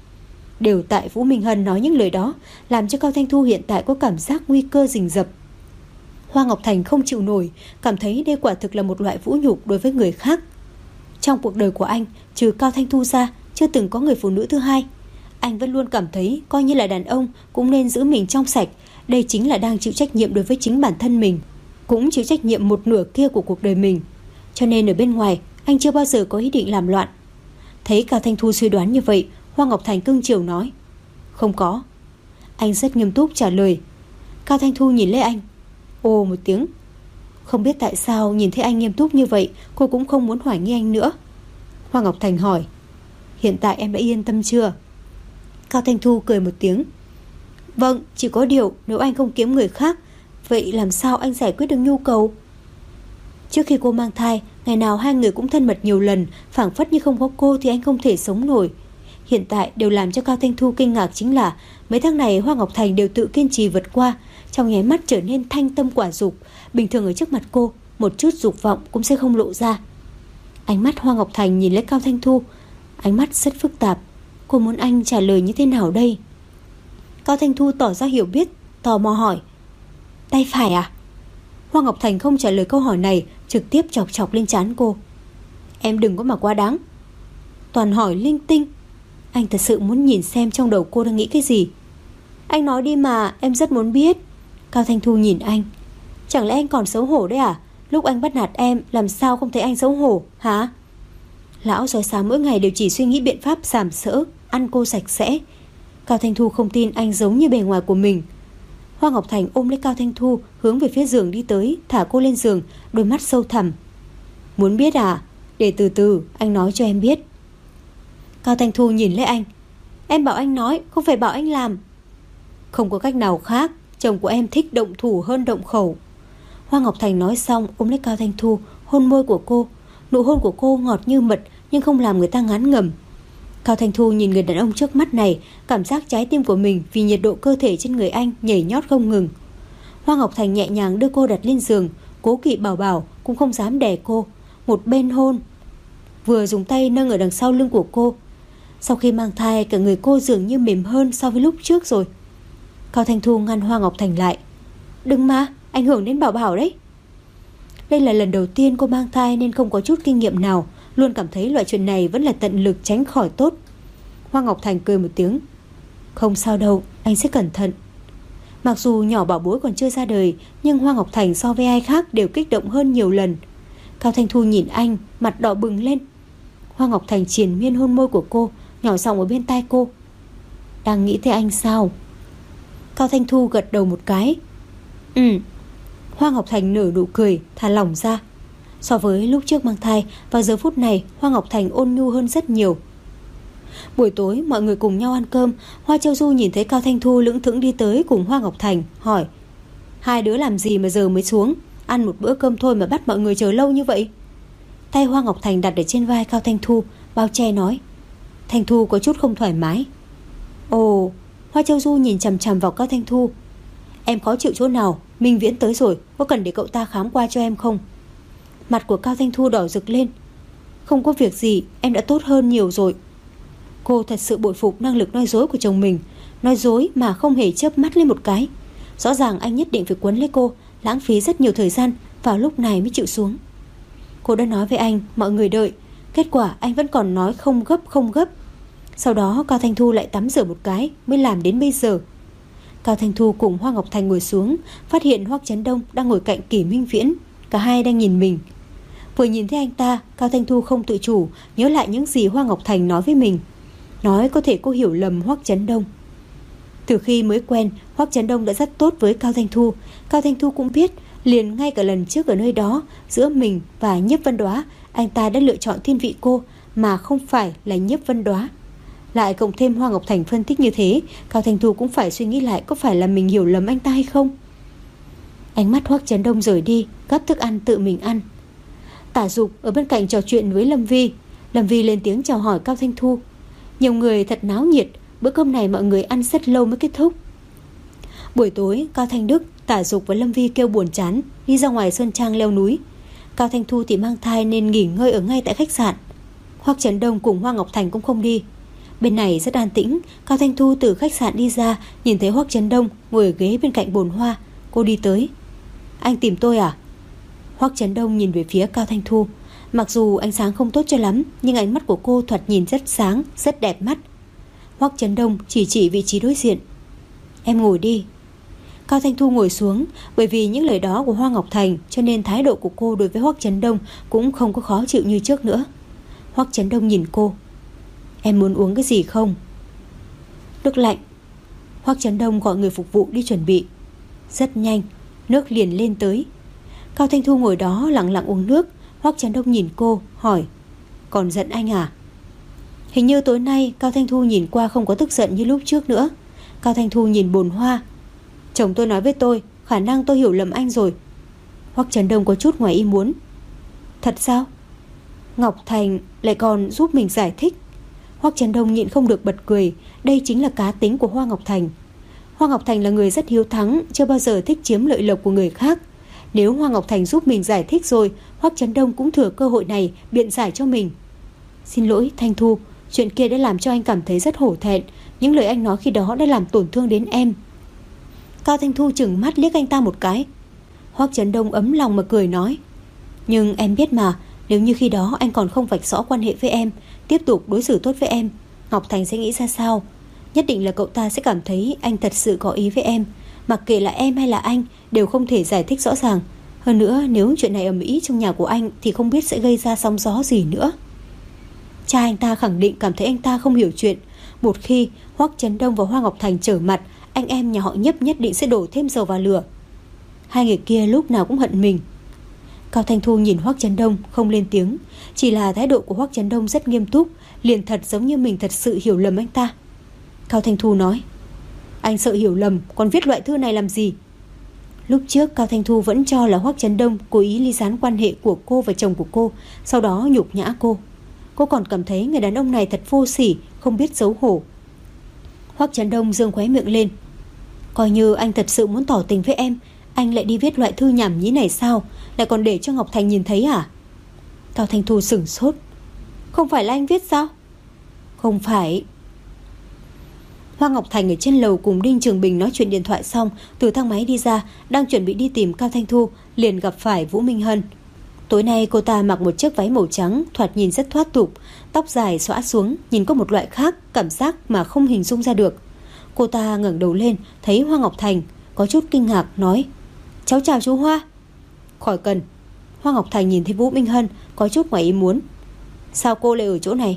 Đều tại Vũ Minh Hân nói những lời đó, làm cho Cao Thanh Thu hiện tại có cảm giác nguy cơ rình rập. Hoa Ngọc Thành không chịu nổi, cảm thấy đây quả thực là một loại vũ nhục đối với người khác. Trong cuộc đời của anh, trừ Cao Thanh Thu ra, chưa từng có người phụ nữ thứ hai. Anh vẫn luôn cảm thấy coi như là đàn ông cũng nên giữ mình trong sạch. Đây chính là đang chịu trách nhiệm đối với chính bản thân mình, cũng chịu trách nhiệm một nửa kia của cuộc đời mình. Cho nên ở bên ngoài, anh chưa bao giờ có ý định làm loạn. Thấy Cao Thanh Thu suy đoán như vậy, Hoa Ngọc Thành cưng chiều nói: Không có. Anh rất nghiêm túc trả lời. Cao Thanh Thu nhìn lấy anh, ồ một tiếng. Không biết tại sao nhìn thấy anh nghiêm túc như vậy, cô cũng không muốn hoài nghi anh nữa. Hoa Ngọc Thành hỏi: Hiện tại em đã yên tâm chưa? Cao Thanh Thu cười một tiếng: Vâng, chỉ có điều nếu anh không kiếm người khác, vậy làm sao anh giải quyết được nhu cầu? Trước khi cô mang thai, ngày nào hai người cũng thân mật nhiều lần, phảng phất như không có cô thì anh không thể sống nổi. Hiện tại điều làm cho Cao Thanh Thu kinh ngạc chính là mấy tháng này Hoa Ngọc Thành đều tự kiên trì vượt qua, trong nháy mắt trở nên thanh tâm quả dục. Bình thường ở trước mặt cô, một chút dục vọng cũng sẽ không lộ ra. Ánh mắt Hoa Ngọc Thành nhìn lấy Cao Thanh Thu, ánh mắt rất phức tạp. Cô muốn anh trả lời như thế nào đây? Cao Thanh Thu tỏ ra hiểu biết, tò mò hỏi: Tay phải à? Hoa Ngọc Thành không trả lời câu hỏi này, trực tiếp chọc chọc lên trán cô: Em đừng có mà quá đáng. Toàn hỏi linh tinh. Anh thật sự muốn nhìn xem trong đầu cô đang nghĩ cái gì. Anh nói đi mà, em rất muốn biết. Cao Thanh Thu nhìn anh: Chẳng lẽ anh còn xấu hổ đấy à? Lúc anh bắt nạt em, làm sao không thấy anh xấu hổ hả? Lão sói xám mỗi ngày đều chỉ suy nghĩ biện pháp sàm sỡ, ăn cô sạch sẽ. Cao Thanh Thu không tin anh giống như bề ngoài của mình. Hoa Ngọc Thành ôm lấy Cao Thanh Thu, hướng về phía giường đi tới, thả cô lên giường, đôi mắt sâu thẳm: Muốn biết à? Để từ từ, anh nói cho em biết. Cao Thanh Thu nhìn lấy anh: Em bảo anh nói, không phải bảo anh làm. Không có cách nào khác, chồng của em thích động thủ hơn động khẩu. Hoa Ngọc Thành nói xong, ôm lấy Cao Thanh Thu, hôn môi của cô. Nụ hôn của cô ngọt như mật, nhưng không làm người ta ngán ngẩm. Cao Thanh Thu nhìn người đàn ông trước mắt này, cảm giác trái tim của mình vì nhiệt độ cơ thể trên người anh nhảy nhót không ngừng. Hoa Ngọc Thành nhẹ nhàng đưa cô đặt lên giường, cố kỵ bảo bảo cũng không dám đè cô, một bên hôn, vừa dùng tay nâng ở đằng sau lưng của cô. Sau khi mang thai, cả người cô dường như mềm hơn so với lúc trước rồi. Cao Thanh Thu ngăn Hoa Ngọc Thành lại: Đừng mà, ảnh hưởng đến bảo bảo đấy. Đây là lần đầu tiên cô mang thai nên không có chút kinh nghiệm nào, luôn cảm thấy loại chuyện này vẫn là tận lực tránh khỏi tốt. Hoa Ngọc Thành cười một tiếng: Không sao đâu, anh sẽ cẩn thận. Mặc dù nhỏ bảo bối còn chưa ra đời, nhưng Hoa Ngọc Thành so với ai khác đều kích động hơn nhiều lần. Cao Thanh Thu nhìn anh, mặt đỏ bừng lên. Hoa Ngọc Thành triền miên hôn môi của cô, nhỏ giọng ở bên tai cô: Đang nghĩ tới anh sao? Cao Thanh Thu gật đầu một cái: Ừ. Hoa Ngọc Thành nở nụ cười, thả lỏng ra. So với lúc trước mang thai, vào giờ phút này Hoa Ngọc Thành ôn nhu hơn rất nhiều. Buổi tối mọi người cùng nhau ăn cơm. Hoa Châu Du nhìn thấy Cao Thanh Thu lững thững đi tới cùng Hoa Ngọc Thành, hỏi: Hai đứa làm gì mà giờ mới xuống? Ăn một bữa cơm thôi mà bắt mọi người chờ lâu như vậy? Tay Hoa Ngọc Thành đặt ở trên vai Cao Thanh Thu, bao che nói: Thanh Thu có chút không thoải mái. Ồ. Hoa Châu Du nhìn chằm chằm vào Cao Thanh Thu: Em khó chịu chỗ nào? Minh Viễn tới rồi, có cần để cậu ta khám qua cho em không? Mặt của Cao Thanh Thu đỏ rực lên: Không có việc gì, em đã tốt hơn nhiều rồi. Cô thật sự bội phục năng lực nói dối của chồng mình. Nói dối mà không hề chớp mắt lên một cái. Rõ ràng anh nhất định phải quấn lấy cô, lãng phí rất nhiều thời gian, vào lúc này mới chịu xuống. Cô đã nói với anh, mọi người đợi. Kết quả anh vẫn còn nói không gấp không gấp. Sau đó Cao Thanh Thu lại tắm rửa một cái, mới làm đến bây giờ. Cao Thanh Thu cùng Hoa Ngọc Thành ngồi xuống, phát hiện Hoắc Chấn Đông đang ngồi cạnh Kỷ Minh Viễn. Cả hai đang nhìn mình. Vừa nhìn thấy anh ta, Cao Thanh Thu không tự chủ nhớ lại những gì Hoa Ngọc Thành nói với mình. Nói có thể cô hiểu lầm Hoắc Chấn Đông. Từ khi mới quen, Hoắc Chấn Đông đã rất tốt với Cao Thanh Thu. Cao Thanh Thu cũng biết, liền ngay cả lần trước ở nơi đó, giữa mình và Nhiếp Vân Đóa, anh ta đã lựa chọn thiên vị cô, mà không phải là Nhiếp Vân Đóa. Lại cộng thêm Hoa Ngọc Thành phân tích như thế, Cao Thanh Thu cũng phải suy nghĩ lại có phải là mình hiểu lầm anh ta hay không. Ánh mắt Hoắc Chấn Đông rời đi, gắp thức ăn tự mình ăn. Tả Dục ở bên cạnh trò chuyện với Lâm Vi. Lâm Vi lên tiếng chào hỏi Cao Thanh Thu. Nhiều người thật náo nhiệt. Bữa cơm này mọi người ăn rất lâu mới kết thúc. Buổi tối, Cao Thanh Đức, Tả Dục và Lâm Vi kêu buồn chán, đi ra ngoài sơn trang leo núi. Cao Thanh Thu thì mang thai nên nghỉ ngơi ở ngay tại khách sạn. Hoắc Chấn Đông cùng Hoa Ngọc Thành cũng không đi. Bên này rất an tĩnh. Cao Thanh Thu từ khách sạn đi ra, nhìn thấy Hoắc Chấn Đông ngồi ở ghế bên cạnh bồn hoa. Cô đi tới. Anh tìm tôi à? Hoắc Chấn Đông nhìn về phía Cao Thanh Thu. Mặc dù ánh sáng không tốt cho lắm, nhưng ánh mắt của cô thoạt nhìn rất sáng, rất đẹp mắt. Hoắc Chấn Đông chỉ chỉ vị trí đối diện. Em ngồi đi. Cao Thanh Thu ngồi xuống. Bởi vì những lời đó của Hoa Ngọc Thành, cho nên thái độ của cô đối với Hoắc Chấn Đông cũng không có khó chịu như trước nữa. Hoắc Chấn Đông nhìn cô. Em muốn uống cái gì không? Nước lạnh. Hoắc Chấn Đông gọi người phục vụ đi chuẩn bị. Rất nhanh, nước liền lên tới. Cao Thanh Thu ngồi đó lặng lặng uống nước. Hoắc Chấn Đông nhìn cô, hỏi. Còn giận anh à? Hình như tối nay Cao Thanh Thu nhìn qua không có tức giận như lúc trước nữa. Cao Thanh Thu nhìn bồn hoa. Chồng tôi nói với tôi, khả năng tôi hiểu lầm anh rồi. Hoắc Chấn Đông có chút ngoài ý muốn. Thật sao? Ngọc Thành lại còn giúp mình giải thích. Hoắc Chấn Đông nhịn không được bật cười. Đây chính là cá tính của Hoa Ngọc Thành. Hoa Ngọc Thành là người rất hiếu thắng, chưa bao giờ thích chiếm lợi lộc của người khác. Nếu Hoa Ngọc Thành giúp mình giải thích rồi, Hoắc Chấn Đông cũng thừa cơ hội này biện giải cho mình. Xin lỗi Thanh Thu, chuyện kia đã làm cho anh cảm thấy rất hổ thẹn. Những lời anh nói khi đó đã làm tổn thương đến em. Cao Thanh Thu chừng mắt liếc anh ta một cái. Hoắc Chấn Đông ấm lòng mà cười nói. Nhưng em biết mà, nếu như khi đó anh còn không vạch rõ quan hệ với em, tiếp tục đối xử tốt với em, Ngọc Thành sẽ nghĩ ra sao? Nhất định là cậu ta sẽ cảm thấy anh thật sự có ý với em. Mặc kệ là em hay là anh đều không thể giải thích rõ ràng. Hơn nữa nếu chuyện này ầm ĩ trong nhà của anh thì không biết sẽ gây ra sóng gió gì nữa. Cha anh ta khẳng định cảm thấy anh ta không hiểu chuyện. Một khi Hoắc Chấn Đông và Hoa Ngọc Thành trở mặt, anh em nhà họ Nhấp nhất định sẽ đổ thêm dầu vào lửa. Hai người kia lúc nào cũng hận mình. Cao Thanh Thu nhìn Hoắc Chấn Đông không lên tiếng. Chỉ là thái độ của Hoắc Chấn Đông rất nghiêm túc, liền thật giống như mình thật sự hiểu lầm anh ta. Cao Thanh Thu nói. Anh sợ hiểu lầm, còn viết loại thư này làm gì? Lúc trước Cao Thanh Thu vẫn cho là Hoắc Chấn Đông cố ý ly gián quan hệ của cô và chồng của cô, sau đó nhục nhã cô. Cô còn cảm thấy người đàn ông này thật vô sỉ, không biết xấu hổ. Hoắc Chấn Đông giương khóe miệng lên. Coi như anh thật sự muốn tỏ tình với em, anh lại đi viết loại thư nhảm nhí này sao? Lại còn để cho Ngọc Thành nhìn thấy à? Cao Thanh Thu sửng sốt. Không phải là anh viết sao? Không phải. Hoa Ngọc Thành ở trên lầu cùng Đinh Trường Bình nói chuyện điện thoại xong, từ thang máy đi ra, đang chuẩn bị đi tìm Cao Thanh Thu, liền gặp phải Vũ Minh Hân. Tối nay cô ta mặc một chiếc váy màu trắng, thoạt nhìn rất thoát tục, tóc dài xõa xuống, nhìn có một loại khác, cảm giác mà không hình dung ra được. Cô ta ngẩng đầu lên, thấy Hoa Ngọc Thành, có chút kinh ngạc nói: Cháu chào chú Hoa. Khỏi cần. Hoa Ngọc Thành nhìn thấy Vũ Minh Hân, có chút ngoài ý muốn. Sao cô lại ở chỗ này?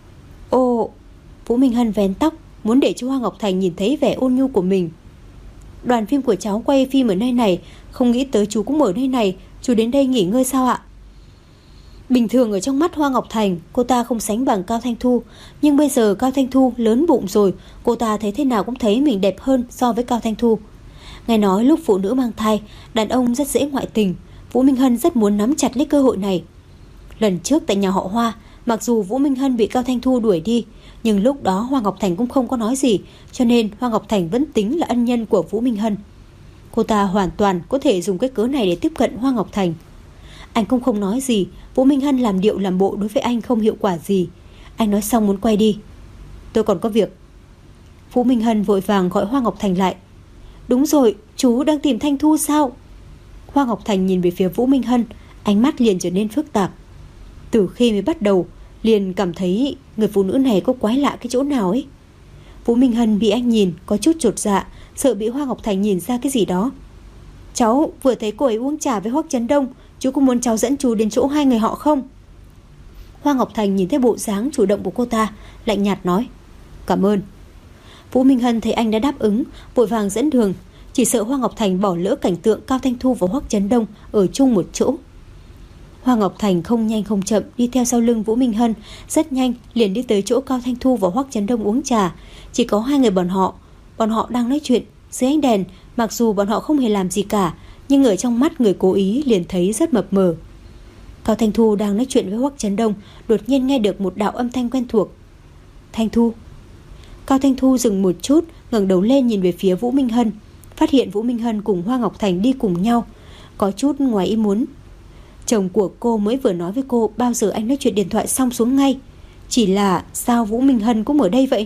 Ồ. Vũ Minh Hân vén tóc, muốn để cho Hoa Ngọc Thành nhìn thấy vẻ ôn nhu của mình. Đoàn phim của cháu quay phim ở nơi này, không nghĩ tới chú cũng ở nơi này. Chú đến đây nghỉ ngơi sao ạ? Bình thường ở trong mắt Hoa Ngọc Thành, cô ta không sánh bằng Cao Thanh Thu. Nhưng bây giờ Cao Thanh Thu lớn bụng rồi, cô ta thấy thế nào cũng thấy mình đẹp hơn so với Cao Thanh Thu. Nghe nói lúc phụ nữ mang thai, đàn ông rất dễ ngoại tình. Vũ Minh Hân rất muốn nắm chặt lấy cơ hội này. Lần trước tại nhà họ Hoa, mặc dù Vũ Minh Hân bị Cao Thanh Thu đuổi đi, nhưng lúc đó Hoa Ngọc Thành cũng không có nói gì, cho nên Hoa Ngọc Thành vẫn tính là ân nhân của Vũ Minh Hân. Cô ta hoàn toàn có thể dùng cái cớ này để tiếp cận Hoa Ngọc Thành. Anh cũng không nói gì. Vũ Minh Hân làm điệu làm bộ đối với anh không hiệu quả gì. Anh nói xong muốn quay đi. Tôi còn có việc. Vũ Minh Hân vội vàng gọi Hoa Ngọc Thành lại. Đúng rồi, chú đang tìm Thanh Thu sao? Hoa Ngọc Thành nhìn về phía Vũ Minh Hân, ánh mắt liền trở nên phức tạp. Từ khi mới bắt đầu liền cảm thấy người phụ nữ này có quái lạ cái chỗ nào ấy. Vũ Minh Hân bị anh nhìn có chút chột dạ, sợ bị Hoa Ngọc Thành nhìn ra cái gì đó. Cháu vừa thấy cô ấy uống trà với Hoắc Chấn Đông, chú có muốn cháu dẫn chú đến chỗ hai người họ không? Hoa Ngọc Thành nhìn thấy bộ dáng chủ động của cô ta, lạnh nhạt nói: Cảm ơn. Vũ Minh Hân thấy anh đã đáp ứng, vội vàng dẫn đường, chỉ sợ Hoa Ngọc Thành bỏ lỡ cảnh tượng Cao Thanh Thu và Hoắc Chấn Đông ở chung một chỗ. Hoa Ngọc Thành không nhanh không chậm đi theo sau lưng Vũ Minh Hân, rất nhanh liền đi tới chỗ Cao Thanh Thu và Hoắc Chấn Đông uống trà. Chỉ có hai người bọn họ, bọn họ đang nói chuyện dưới ánh đèn, mặc dù bọn họ không hề làm gì cả, nhưng ở trong mắt người cố ý liền thấy rất mập mờ. Cao Thanh Thu đang nói chuyện với Hoắc Chấn Đông, đột nhiên nghe được một đạo âm thanh quen thuộc. Thanh Thu. Cao Thanh Thu dừng một chút, ngẩng đầu lên nhìn về phía Vũ Minh Hân, phát hiện Vũ Minh Hân cùng Hoa Ngọc Thành đi cùng nhau, có chút ngoài ý muốn. Chồng của cô mới vừa nói với cô bao giờ anh nói chuyện điện thoại xong xuống ngay, chỉ là sao Vũ Minh Hân cũng ở đây vậy?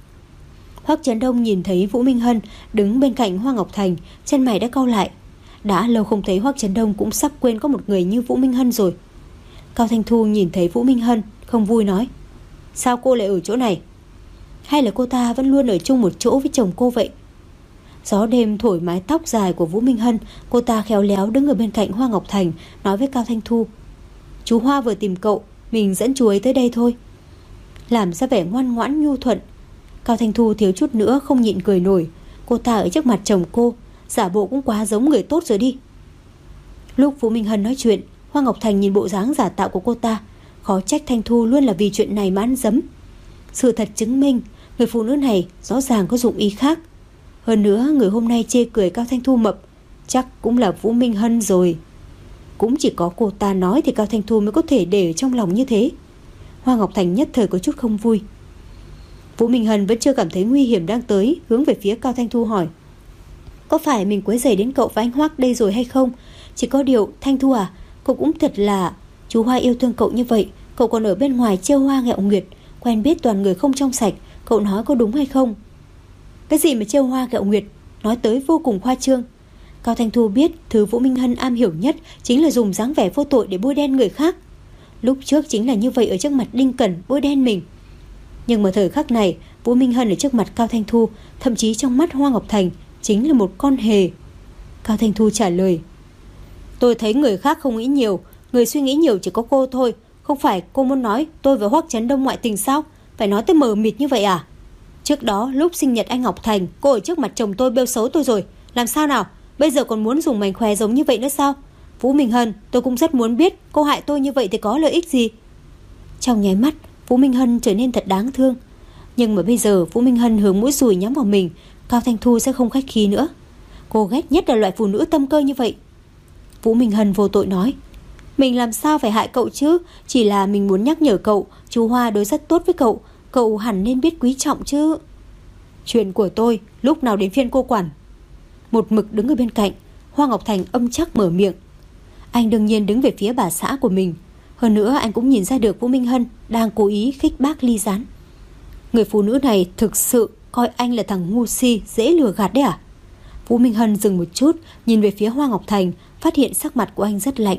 Hoắc Chấn Đông nhìn thấy Vũ Minh Hân đứng bên cạnh Hoa Ngọc Thành, chân mày đã cau lại. Đã lâu không thấy Hoắc Chấn Đông cũng sắp quên có một người như Vũ Minh Hân rồi. Cao Thanh Thu nhìn thấy Vũ Minh Hân, không vui nói: sao cô lại ở chỗ này? Hay là cô ta vẫn luôn ở chung một chỗ với chồng cô vậy? Gió đêm thổi mái tóc dài của Vũ Minh Hân, cô ta khéo léo đứng ở bên cạnh Hoa Ngọc Thành, nói với Cao Thanh Thu: chú Hoa vừa tìm cậu, mình dẫn chú ấy tới đây thôi. Làm ra vẻ ngoan ngoãn nhu thuận. Cao Thanh Thu thiếu chút nữa không nhịn cười nổi. Cô ta ở trước mặt chồng cô, giả bộ cũng quá giống người tốt rồi đi. Lúc Vũ Minh Hân nói chuyện, Hoa Ngọc Thành nhìn bộ dáng giả tạo của cô ta, khó trách Thanh Thu luôn là vì chuyện này mà ăn dấm. Sự thật chứng minh người phụ nữ này rõ ràng có dụng ý khác. Hơn nữa người hôm nay chê cười Cao Thanh Thu mập chắc cũng là Vũ Minh Hân rồi. Cũng chỉ có cô ta nói thì Cao Thanh Thu mới có thể để ở trong lòng như thế. Hoa Ngọc Thành nhất thời có chút không vui. Vũ Minh Hân vẫn chưa cảm thấy nguy hiểm đang tới, hướng về phía Cao Thanh Thu hỏi: có phải mình quấy rầy đến cậu và anh Hoắc đây rồi hay không? Chỉ có điều, Thanh Thu à, cậu cũng thật là... chú Hoa yêu thương cậu như vậy, cậu còn ở bên ngoài trêu hoa ghẹo nguyệt, quen biết toàn người không trong sạch, cậu nói có đúng hay không? Cái gì mà trêu hoa ghẹo nguyệt, nói tới vô cùng khoa trương. Cao Thanh Thu biết thứ Vũ Minh Hân am hiểu nhất chính là dùng dáng vẻ vô tội để bôi đen người khác. Lúc trước chính là như vậy ở trước mặt Đinh Cẩn, bôi đen mình. Nhưng mà thời khắc này, Vũ Minh Hân ở trước mặt Cao Thanh Thu, thậm chí trong mắt Hoa Ngọc Thành, chính là một con hề. Cao Thanh Thu trả lời: tôi thấy người khác không nghĩ nhiều, người suy nghĩ nhiều chỉ có cô thôi. Không phải cô muốn nói tôi và Hoắc Chấn Đông ngoại tình sao? Phải nói tới mờ mịt như vậy à? Trước đó lúc sinh nhật anh Ngọc Thành, cô ở trước mặt chồng tôi bêu xấu tôi rồi. Làm sao nào? Bây giờ còn muốn dùng mánh khóe giống như vậy nữa sao? Vũ Minh Hân, tôi cũng rất muốn biết cô hại tôi như vậy thì có lợi ích gì? Trong nháy mắt, Vũ Minh Hân trở nên thật đáng thương. Nhưng mà bây giờ Vũ Minh Hân hướng mũi dùi nhắm vào mình, Cao Thanh Thu sẽ không khách khí nữa. Cô ghét nhất là loại phụ nữ tâm cơ như vậy. Vũ Minh Hân vô tội nói: mình làm sao phải hại cậu chứ? Chỉ là mình muốn nhắc nhở cậu, chú Hoa đối rất tốt với cậu, cậu hẳn nên biết quý trọng chứ. Chuyện của tôi lúc nào đến phiên cô quản? Một mực đứng ở bên cạnh, Hoa Ngọc Thành âm chắc mở miệng. Anh đương nhiên đứng về phía bà xã của mình. Hơn nữa anh cũng nhìn ra được Vũ Minh Hân đang cố ý khích bác ly gián. Người phụ nữ này thực sự coi anh là thằng ngu si dễ lừa gạt đấy à? Vũ Minh Hân dừng một chút, nhìn về phía Hoa Ngọc Thành, phát hiện sắc mặt của anh rất lạnh.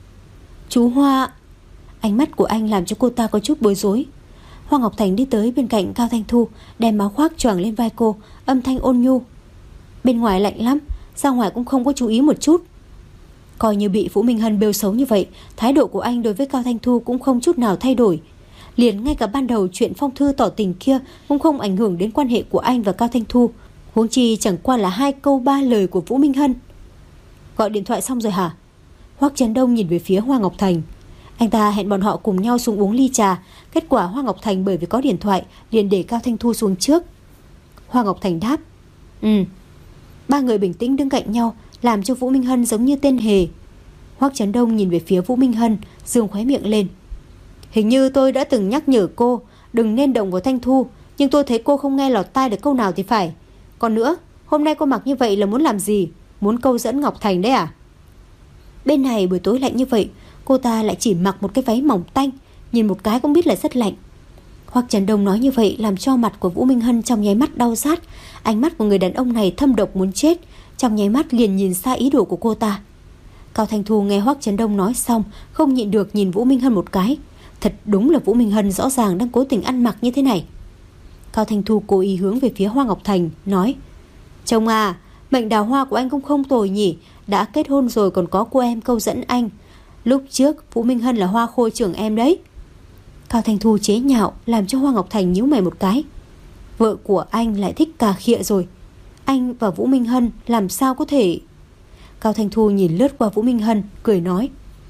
Chú Hoa... Ánh mắt của anh làm cho cô ta có chút bối rối. Hoa Ngọc Thành đi tới bên cạnh Cao Thanh Thu, đem áo khoác choàng lên vai cô, âm thanh ôn nhu. Bên ngoài lạnh lắm, ra ngoài cũng không có chú ý một chút. Coi như bị Vũ Minh Hân bêu xấu như vậy, thái độ của anh đối với Cao Thanh Thu cũng không chút nào thay đổi. Liền ngay cả ban đầu chuyện phong thư tỏ tình kia cũng không ảnh hưởng đến quan hệ của anh và Cao Thanh Thu. Huống chi chẳng qua là hai câu ba lời của Vũ Minh Hân. Gọi điện thoại xong rồi hả? Hoắc Chấn Đông nhìn về phía Hoa Ngọc Thành. Anh ta hẹn bọn họ cùng nhau xuống uống ly trà. Kết quả Hoa Ngọc Thành bởi vì có điện thoại liền để Cao Thanh Thu xuống trước. Hoa Ngọc Thành đáp: Ừ. Ba người bình tĩnh đứng cạnh nhau, làm cho Vũ Minh Hân giống như tên hề. Hoắc Chấn Đông nhìn về phía Vũ Minh Hân, dương khóe miệng lên. Hình như tôi đã từng nhắc nhở cô đừng nên động vào Thanh Thu, nhưng tôi thấy cô không nghe lọt tai được câu nào thì phải. Còn nữa, hôm nay cô mặc như vậy là muốn làm gì? Muốn câu dẫn Ngọc Thành đấy à? Bên này buổi tối lạnh như vậy, cô ta lại chỉ mặc một cái váy mỏng tanh, nhìn một cái cũng biết là rất lạnh. Hoắc Chấn Đông nói như vậy làm cho mặt của Vũ Minh Hân trong nháy mắt đau rát. Ánh mắt của người đàn ông này thâm độc muốn chết, trong nháy mắt liền nhìn xa ý đồ của cô ta. Cao Thanh Thu nghe Hoắc Chấn Đông nói xong, không nhịn được nhìn Vũ Minh Hân một cái. Thật đúng là Vũ Minh Hân rõ ràng đang cố tình ăn mặc như thế này. Cao Thanh Thu cố ý hướng về phía Hoa Ngọc Thành, nói: Chồng à, mệnh đào hoa của anh cũng không tồi nhỉ. Đã kết hôn rồi còn có cô em câu dẫn anh. Lúc trước Vũ Minh Hân là hoa khôi trưởng em đấy. Cao Thanh Thu chế nhạo làm cho Hoa Ngọc Thành nhíu mày một cái. Vợ của anh lại thích cà khịa rồi. Anh và Vũ Minh Hân làm sao có thể... Cao Thanh Thu nhìn lướt qua Vũ Minh Hân, cười nói: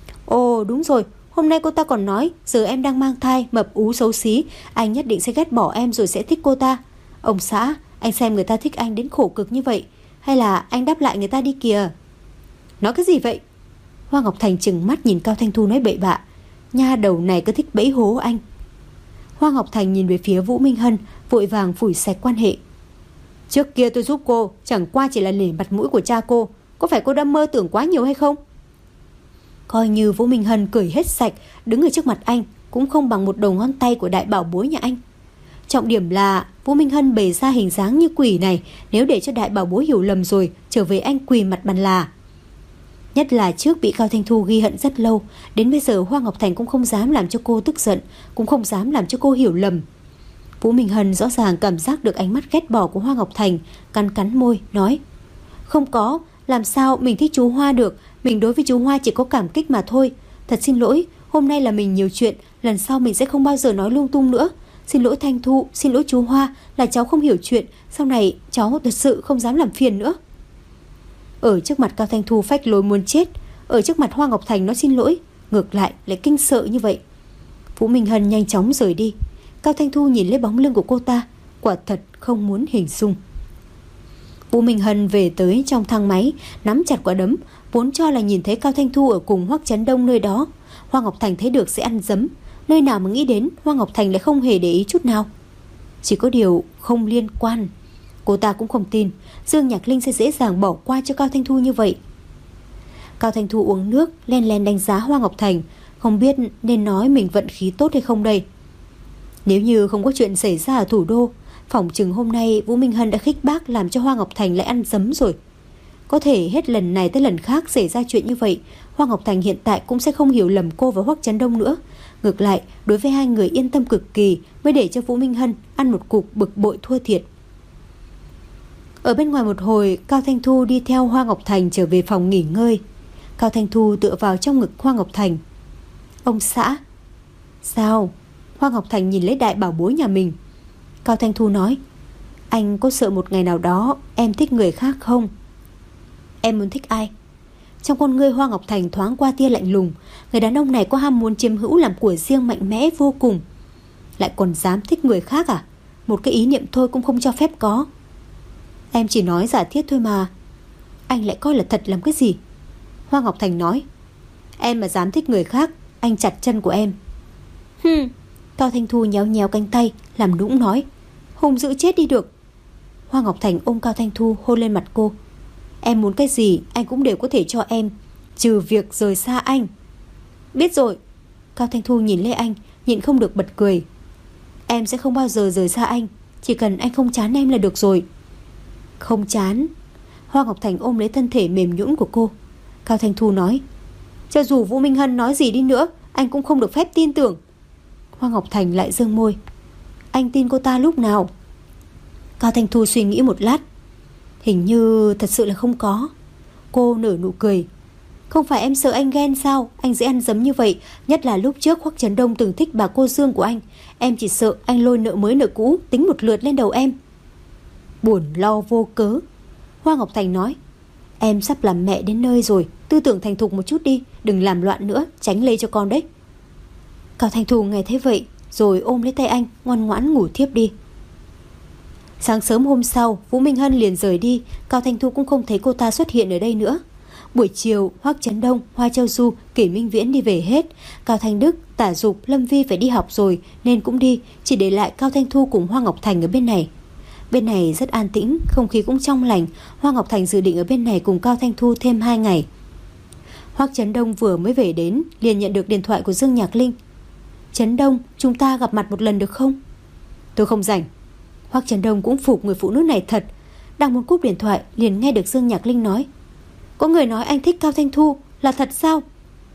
Ồ đúng rồi, hôm nay cô ta còn nói giờ em đang mang thai, mập ú xấu xí, anh nhất định sẽ ghét bỏ em rồi sẽ thích cô ta. Ông xã, anh xem người ta thích anh đến khổ cực như vậy, hay là anh đáp lại người ta đi kìa. Nói cái gì vậy? Hoa Ngọc Thành trừng mắt nhìn Cao Thanh Thu nói bậy bạ. Nha đầu này cứ thích bẫy hố anh. Hoa Ngọc Thành nhìn về phía Vũ Minh Hân, vội vàng phủi sạch quan hệ. Trước kia tôi giúp cô chẳng qua chỉ là nể mặt mũi của cha cô. Có phải cô đã mơ tưởng quá nhiều hay không? Coi như Vũ Minh Hân cười hết sạch, đứng ở trước mặt anh cũng không bằng một đầu ngón tay của đại bảo bối nhà anh. Trọng điểm là Vũ Minh Hân bày ra hình dáng như quỷ này, nếu để cho đại bảo bối hiểu lầm rồi trở về anh quỳ mặt bàn là. Nhất là trước bị Cao Thanh Thu ghi hận rất lâu, đến bây giờ Hoa Ngọc Thành cũng không dám làm cho cô tức giận, cũng không dám làm cho cô hiểu lầm. Vũ Minh Hân rõ ràng cảm giác được ánh mắt ghét bỏ của Hoa Ngọc Thành, cắn cắn môi nói: Không có, làm sao mình thích chú Hoa được, mình đối với chú Hoa chỉ có cảm kích mà thôi. Thật xin lỗi, hôm nay là mình nhiều chuyện, lần sau mình sẽ không bao giờ nói lung tung nữa. Xin lỗi Thanh Thu, xin lỗi chú Hoa, là cháu không hiểu chuyện, sau này cháu thật sự không dám làm phiền nữa. Ở trước mặt Cao Thanh Thu phách lối muốn chết, ở trước mặt Hoa Ngọc Thành nó xin lỗi, ngược lại lại kinh sợ như vậy. Vũ Minh Hân nhanh chóng rời đi. Cao Thanh Thu nhìn lấy bóng lưng của cô ta, quả thật không muốn hình dung. Vũ Minh Hân về tới trong thang máy, nắm chặt quả đấm, vốn cho là nhìn thấy Cao Thanh Thu ở cùng Hoắc Chấn Đông nơi đó, Hoa Ngọc Thành thấy được sẽ ăn dấm. Nơi nào mà nghĩ đến Hoa Ngọc Thành lại không hề để ý chút nào. Chỉ có điều không liên quan. Cô ta cũng không tin Dương Nhạc Linh sẽ dễ dàng bỏ qua cho Cao Thanh Thu như vậy. Cao Thanh Thu uống nước, len len đánh giá Hoa Ngọc Thành, không biết nên nói mình vận khí tốt hay không đây. Nếu như không có chuyện xảy ra ở thủ đô, phỏng chừng hôm nay Vũ Minh Hân đã khích bác làm cho Hoa Ngọc Thành lại ăn dấm rồi. Có thể hết lần này tới lần khác xảy ra chuyện như vậy, Hoa Ngọc Thành hiện tại cũng sẽ không hiểu lầm cô và Hoắc Chấn Đông nữa. Ngược lại, đối với hai người yên tâm cực kỳ, mới để cho Vũ Minh Hân ăn một cục bực bội thua thiệt. Ở bên ngoài một hồi, Cao Thanh Thu đi theo Hoa Ngọc Thành trở về phòng nghỉ ngơi. Cao Thanh Thu tựa vào trong ngực Hoa Ngọc Thành. Ông xã. Sao? Hoa Ngọc Thành nhìn lấy đại bảo bối nhà mình. Cao Thanh Thu nói: Anh có sợ một ngày nào đó em thích người khác không? Em muốn thích ai? Trong con ngươi Hoa Ngọc Thành thoáng qua tia lạnh lùng. Người đàn ông này có ham muốn chiếm hữu làm của riêng mạnh mẽ vô cùng. Lại còn dám thích người khác à? Một cái ý niệm thôi cũng không cho phép có. Em chỉ nói giả thiết thôi mà. Anh lại coi là thật làm cái gì? Hoa Ngọc Thành nói: Em mà dám thích người khác, anh chặt chân của em. Hừm. Cao Thanh Thu nhéo nhéo cánh tay, làm nũng nói: Hùng dữ chết đi được. Hoa Ngọc Thành ôm Cao Thanh Thu hôn lên mặt cô. Em muốn cái gì anh cũng đều có thể cho em, trừ việc rời xa anh. Biết rồi. Cao Thanh Thu nhìn lên anh, nhịn không được bật cười. Em sẽ không bao giờ rời xa anh, chỉ cần anh không chán em là được rồi. Không chán. Hoa Ngọc Thành ôm lấy thân thể mềm nhũn của cô. Cao Thanh Thu nói: Cho dù Vũ Minh Hân nói gì đi nữa, anh cũng không được phép tin tưởng. Hoa Ngọc Thành lại dương môi. Anh tin cô ta lúc nào? Cao Thanh Thu suy nghĩ một lát. Hình như thật sự là không có. Cô nở nụ cười. Không phải em sợ anh ghen sao? Anh dễ ăn dấm như vậy. Nhất là lúc trước Hoắc Chấn Đông từng thích bà cô Dương của anh. Em chỉ sợ anh lôi nợ mới nợ cũ tính một lượt lên đầu em. Buồn lo vô cớ. Hoa Ngọc Thành nói: Em sắp làm mẹ đến nơi rồi, tư tưởng thành thục một chút đi, đừng làm loạn nữa, tránh lây cho con đấy. Cao Thanh Thu nghe thấy vậy, rồi ôm lấy tay anh, ngoan ngoãn ngủ thiếp đi. Sáng sớm hôm sau, Vũ Minh Hân liền rời đi. Cao Thanh Thu cũng không thấy cô ta xuất hiện ở đây nữa. Buổi chiều, Hoắc Chấn Đông, Hoa Châu Du, Kỷ Minh Viễn đi về hết. Cao Thanh Đức, Tả Dục, Lâm Vi phải đi học rồi nên cũng đi, chỉ để lại Cao Thanh Thu cùng Hoa Ngọc Thành ở bên này. Bên này rất an tĩnh, không khí cũng trong lành. Hoa Ngọc Thành dự định ở bên này cùng Cao Thanh Thu thêm hai ngày. Hoắc Chấn Đông vừa mới về đến, liền nhận được điện thoại của Dương Nhạc Linh. Chấn Đông, chúng ta gặp mặt một lần được không? Tôi không rảnh. Hoắc Chấn Đông cũng phục người phụ nữ này thật. Đang muốn cúp điện thoại, liền nghe được Dương Nhạc Linh nói: Có người nói anh thích Cao Thanh Thu, là thật sao?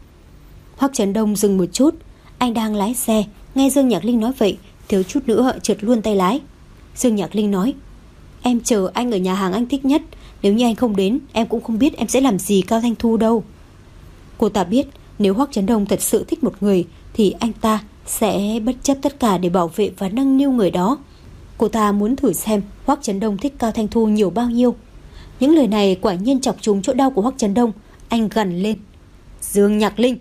Hoắc Chấn Đông dừng một chút. Anh đang lái xe, nghe Dương Nhạc Linh nói vậy, thiếu chút nữa trượt luôn tay lái. Dương Nhạc Linh nói: Em chờ anh ở nhà hàng anh thích nhất. Nếu như anh không đến, em cũng không biết em sẽ làm gì Cao Thanh Thu đâu. Cô ta biết nếu Hoắc Chấn Đông thật sự thích một người thì anh ta sẽ bất chấp tất cả để bảo vệ và nâng niu người đó. Cô ta muốn thử xem Hoắc Chấn Đông thích Cao Thanh Thu nhiều bao nhiêu. Những lời này quả nhiên chọc trúng chỗ đau của Hoắc Chấn Đông. Anh gằn lên: Dương Nhạc Linh.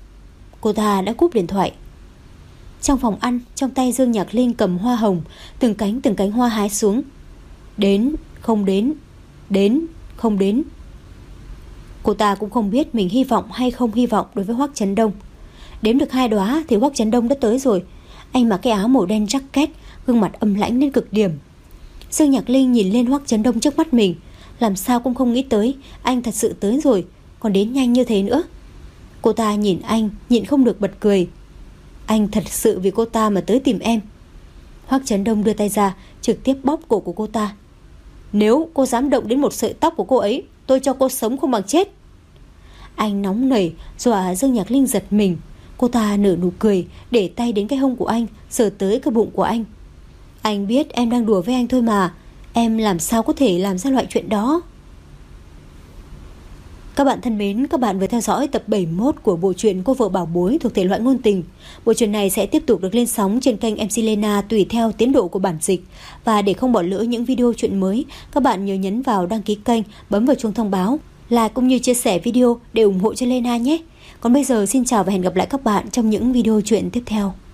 Cô ta đã cúp điện thoại. Trong phòng ăn, trong tay Dương Nhạc Linh cầm hoa hồng, từng cánh từng cánh hoa hái xuống. Đến, không đến, đến, không đến. Cô ta cũng không biết mình hy vọng hay không hy vọng đối với Hoắc Chấn Đông. Đếm được hai đóa thì Hoắc Chấn Đông đã tới rồi. Anh mặc cái áo màu đen jacket, gương mặt âm lãnh đến cực điểm. Dương Nhạc Linh nhìn lên Hoắc Chấn Đông trước mắt mình, làm sao cũng không nghĩ tới anh thật sự tới rồi, còn đến nhanh như thế nữa. Cô ta nhìn anh, nhịn không được bật cười. Anh thật sự vì cô ta mà tới tìm em. Hoắc Chấn Đông đưa tay ra, trực tiếp bóp cổ của cô ta. Nếu cô dám động đến một sợi tóc của cô ấy, tôi cho cô sống không bằng chết. Anh nóng nảy, dọa Dương Nhạc Linh giật mình. Cô ta nở nụ cười, để tay đến cái hông của anh, sờ tới cái bụng của anh. Anh biết em đang đùa với anh thôi mà, em làm sao có thể làm ra loại chuyện đó. Các bạn thân mến, các bạn vừa theo dõi tập bảy mươi mốt của bộ truyện Cô vợ bảo bối thuộc thể loại ngôn tình. Bộ truyện này sẽ tiếp tục được lên sóng trên kênh em xê Lena tùy theo tiến độ của bản dịch. Và để không bỏ lỡ những video truyện mới, các bạn nhớ nhấn vào đăng ký kênh, bấm vào chuông thông báo, like cũng như chia sẻ video để ủng hộ cho Lena nhé. Còn bây giờ xin chào và hẹn gặp lại các bạn trong những video truyện tiếp theo.